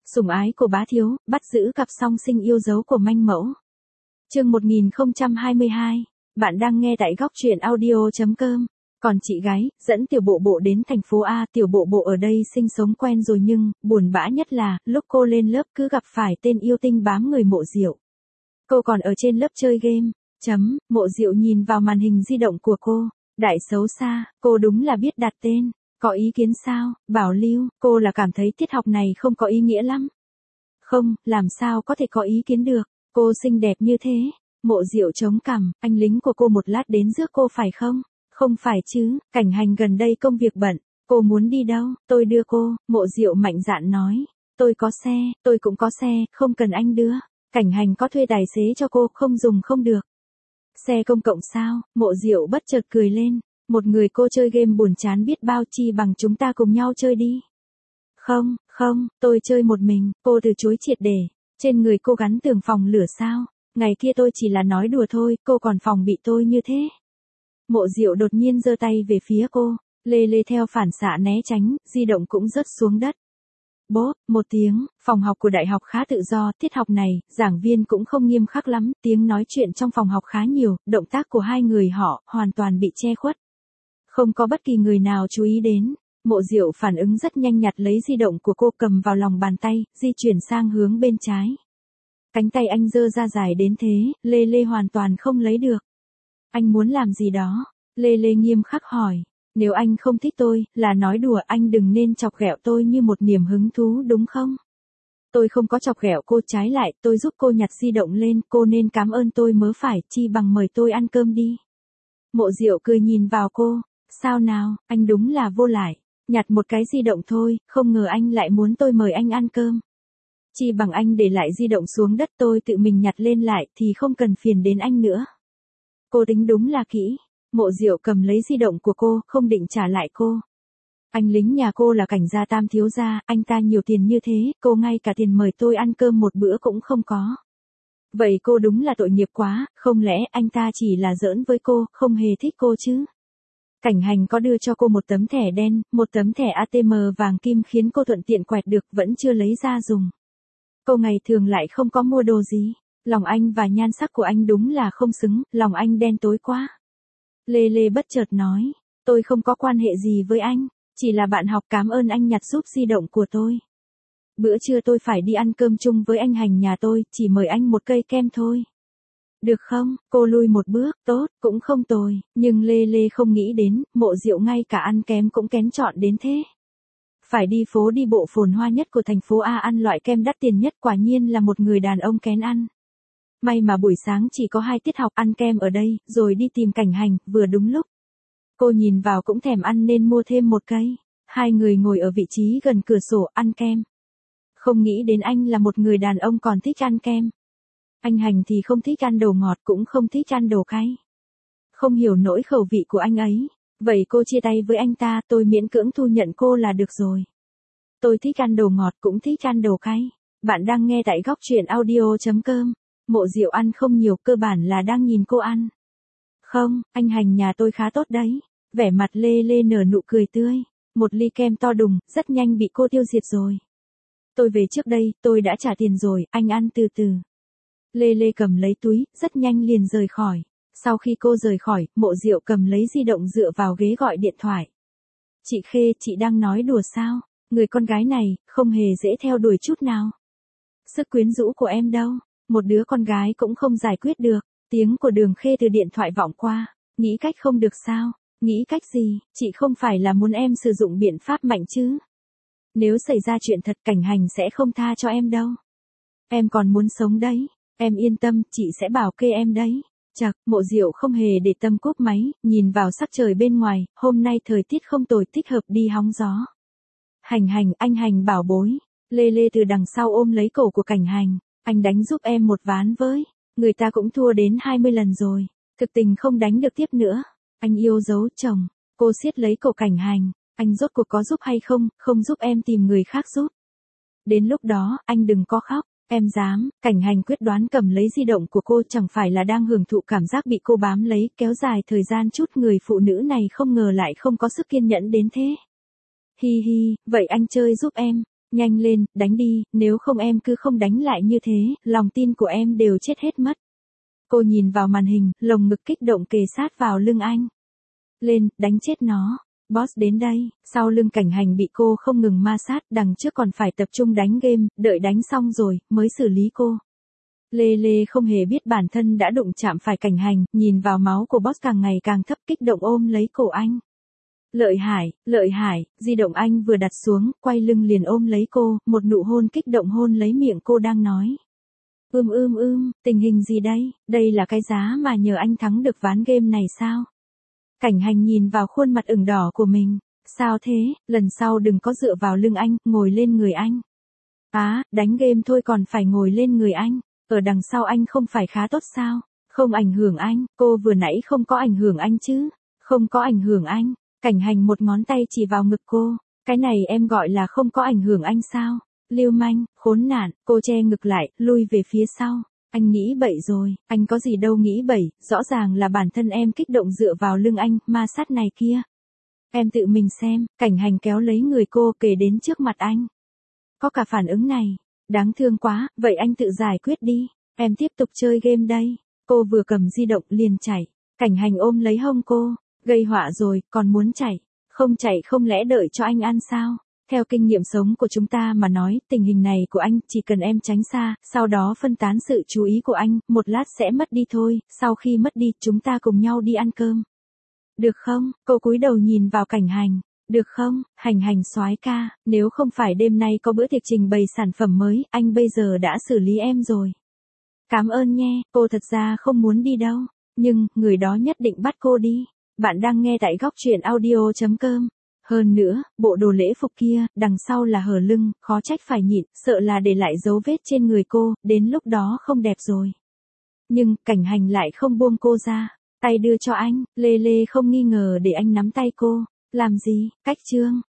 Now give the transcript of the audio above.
Sủng ái của bá thiếu, bắt giữ cặp song sinh yêu dấu của manh mẫu. Chương 1022, bạn đang nghe tại góc truyện audio.com. Còn chị gái, dẫn tiểu bộ bộ đến thành phố A, tiểu bộ bộ ở đây sinh sống quen rồi nhưng, buồn bã nhất là, lúc cô lên lớp cứ gặp phải tên yêu tinh bám người Mộ Diệu. Cô còn ở trên lớp chơi game. Mộ Diệu nhìn vào màn hình di động của cô. Đại xấu xa, cô đúng là biết đặt tên. Có ý kiến sao, Bảo Lưu, cô là cảm thấy tiết học này không có ý nghĩa lắm. Không, làm sao có thể có ý kiến được, cô xinh đẹp như thế. Mộ Diệu chống cằm, anh lính của cô một lát đến rước cô phải không? Không phải chứ, Cảnh Hành gần đây công việc bận, cô muốn đi đâu, tôi đưa cô, Mộ Diệu mạnh dạn nói. Tôi có xe, tôi cũng có xe, không cần anh đưa. Cảnh Hành có thuê tài xế cho cô, không dùng không được. Xe công cộng sao, Mộ Diệu bất chợt cười lên. Một người cô chơi game buồn chán biết bao, chi bằng chúng ta cùng nhau chơi đi. Không, tôi chơi một mình, cô từ chối triệt để. Trên người cô gắn tường phòng lửa sao? Ngày kia tôi chỉ là nói đùa thôi, cô còn phòng bị tôi như thế. Mộ Diệu đột nhiên giơ tay về phía cô, Lê Lê theo phản xạ né tránh, di động cũng rớt xuống đất. Bốp, một tiếng, phòng học của đại học khá tự do, tiết học này, giảng viên cũng không nghiêm khắc lắm, tiếng nói chuyện trong phòng học khá nhiều, động tác của hai người họ hoàn toàn bị che khuất. Không có bất kỳ người nào chú ý đến. Mộ Diệu phản ứng rất nhanh, nhặt lấy di động của cô cầm vào lòng bàn tay, di chuyển sang hướng bên trái. Cánh tay anh giơ ra dài đến thế, Lê Lê hoàn toàn không lấy được. Anh muốn làm gì đó? Lê Lê nghiêm khắc hỏi. Nếu anh không thích tôi, là nói đùa, anh đừng nên chọc ghẹo tôi như một niềm hứng thú đúng không? Tôi không có chọc ghẹo cô, trái lại, tôi giúp cô nhặt di động lên, cô nên cảm ơn tôi mớ phải, chi bằng mời tôi ăn cơm đi. Mộ Diệu cười nhìn vào cô. Sao nào, anh đúng là vô lại. Nhặt một cái di động thôi, không ngờ anh lại muốn tôi mời anh ăn cơm. Chi bằng anh để lại di động xuống đất, tôi tự mình nhặt lên lại thì không cần phiền đến anh nữa. Cô tính đúng là kỹ. Mộ Diệu cầm lấy di động của cô, không định trả lại cô. Anh lính nhà cô là Cảnh gia tam thiếu gia, anh ta nhiều tiền như thế, cô ngay cả tiền mời tôi ăn cơm một bữa cũng không có. Vậy cô đúng là tội nghiệp quá, không lẽ anh ta chỉ là giỡn với cô, không hề thích cô chứ? Cảnh Hành có đưa cho cô một tấm thẻ đen, một tấm thẻ ATM vàng kim khiến cô thuận tiện quẹt được, vẫn chưa lấy ra dùng. Cô ngày thường lại không có mua đồ gì. Lòng anh và nhan sắc của anh đúng là không xứng, lòng anh đen tối quá. Lê Lê bất chợt nói, tôi không có quan hệ gì với anh, chỉ là bạn học, cảm ơn anh nhặt giúp di động của tôi. Bữa trưa tôi phải đi ăn cơm chung với anh Hành nhà tôi, chỉ mời anh một cây kem thôi. Được không? Cô lui một bước, tốt, cũng không tồi, nhưng Lê Lê không nghĩ đến, Mộ Diệu ngay cả ăn kem cũng kén chọn đến thế. Phải đi phố đi bộ phồn hoa nhất của thành phố A ăn loại kem đắt tiền nhất, quả nhiên là một người đàn ông kén ăn. May mà buổi sáng chỉ có 2 tiết học, ăn kem ở đây, rồi đi tìm Cảnh Hành, vừa đúng lúc. Cô nhìn vào cũng thèm ăn nên mua thêm một cây. Hai người ngồi ở vị trí gần cửa sổ ăn kem. Không nghĩ đến anh là một người đàn ông còn thích ăn kem. Anh Hành thì không thích ăn đồ ngọt, cũng không thích ăn đồ cay. Không hiểu nỗi khẩu vị của anh ấy. Vậy cô chia tay với anh ta, tôi miễn cưỡng thu nhận cô là được rồi. Tôi thích ăn đồ ngọt, cũng thích ăn đồ cay. Bạn đang nghe tại góc truyện audio.com. Mộ Diệu ăn không nhiều, cơ bản là đang nhìn cô ăn. Không, anh Hành nhà tôi khá tốt đấy. Vẻ mặt Lê Lê nở nụ cười tươi. Một ly kem to đùng, rất nhanh bị cô tiêu diệt rồi. Tôi về trước đây, tôi đã trả tiền rồi, anh ăn từ từ. Lê Lê cầm lấy túi, rất nhanh liền rời khỏi. Sau khi cô rời khỏi, Mộ Diệu cầm lấy di động dựa vào ghế gọi điện thoại. Chị Khê, chị đang nói đùa sao? Người con gái này, không hề dễ theo đuổi chút nào. Sức quyến rũ của em đâu? Một đứa con gái cũng không giải quyết được. Tiếng của Đường Khê từ điện thoại vọng qua. Nghĩ cách không được sao? Nghĩ cách gì? Chị không phải là muốn em sử dụng biện pháp mạnh chứ? Nếu xảy ra chuyện thật, Cảnh Hành sẽ không tha cho em đâu. Em còn muốn sống đấy. Em yên tâm, chị sẽ bảo kê em đấy. Chậc, Mộ Diệu không hề để tâm cúp máy, nhìn vào sắc trời bên ngoài, hôm nay thời tiết không tồi, thích hợp đi hóng gió. Hành, anh Hành bảo bối. Lê Lê từ đằng sau ôm lấy cổ của Cảnh Hành. Anh đánh giúp em một ván với. Người ta cũng thua đến 20 lần rồi. Thực tình không đánh được tiếp nữa. Anh yêu dấu chồng. Cô siết lấy cổ Cảnh Hành. Anh rốt cuộc có giúp hay không, không giúp em tìm người khác giúp. Đến lúc đó, anh đừng có khóc. Em dám. Cảnh Hành quyết đoán cầm lấy di động của cô, chẳng phải là đang hưởng thụ cảm giác bị cô bám lấy, kéo dài thời gian chút. Người phụ nữ này không ngờ lại không có sức kiên nhẫn đến thế. Hi hi, vậy anh chơi giúp em. Nhanh lên, đánh đi, nếu không em cứ không đánh lại như thế, lòng tin của em đều chết hết mất. Cô nhìn vào màn hình, lồng ngực kích động kề sát vào lưng anh. Lên, đánh chết nó. Boss đến đây, sau lưng Cảnh Hành bị cô không ngừng ma sát, đằng trước còn phải tập trung đánh game, đợi đánh xong rồi, mới xử lý cô. Lê Lê không hề biết bản thân đã đụng chạm phải Cảnh Hành, nhìn vào máu của boss càng ngày càng thấp, kích động ôm lấy cổ anh. Lợi hại, di động anh vừa đặt xuống, quay lưng liền ôm lấy cô, một nụ hôn kích động hôn lấy miệng cô đang nói. Tình hình gì đây, đây là cái giá mà nhờ anh thắng được ván game này sao? Cảnh Hành nhìn vào khuôn mặt ửng đỏ của mình. Sao thế, lần sau đừng có dựa vào lưng anh, ngồi lên người anh. Đánh game thôi còn phải ngồi lên người anh. Ở đằng sau anh không phải khá tốt sao? Không ảnh hưởng anh, cô vừa nãy không có ảnh hưởng anh chứ? Không có ảnh hưởng anh. Cảnh Hành một ngón tay chỉ vào ngực cô. Cái này em gọi là không có ảnh hưởng anh sao? Lưu manh, khốn nạn, cô che ngực lại, lui về phía sau. Anh nghĩ bậy rồi, anh có gì đâu nghĩ bậy, rõ ràng là bản thân em kích động dựa vào lưng anh, ma sát này kia. Em tự mình xem, Cảnh Hành kéo lấy người cô kề đến trước mặt anh. Có cả phản ứng này, đáng thương quá, vậy anh tự giải quyết đi, em tiếp tục chơi game đây. Cô vừa cầm di động liền chạy, Cảnh Hành ôm lấy hông cô, gây họa rồi, còn muốn chạy, không chạy không lẽ đợi cho anh ăn sao? Theo kinh nghiệm sống của chúng ta mà nói, tình hình này của anh, chỉ cần em tránh xa, sau đó phân tán sự chú ý của anh, một lát sẽ mất đi thôi, sau khi mất đi, chúng ta cùng nhau đi ăn cơm. Được không? Cô cúi đầu nhìn vào Cảnh Hành. Được không, Hành soái ca, nếu không phải đêm nay có bữa tiệc trình bày sản phẩm mới, anh bây giờ đã xử lý em rồi. Cảm ơn nhé, cô thật ra không muốn đi đâu, nhưng, người đó nhất định bắt cô đi. Bạn đang nghe tại góc truyện audio.com. Hơn nữa, bộ đồ lễ phục kia, đằng sau là hở lưng, khó trách phải nhịn, sợ là để lại dấu vết trên người cô, đến lúc đó không đẹp rồi. Nhưng, Cảnh Hành lại không buông cô ra, tay đưa cho anh, Lê Lê không nghi ngờ để anh nắm tay cô. Làm gì, cách trương,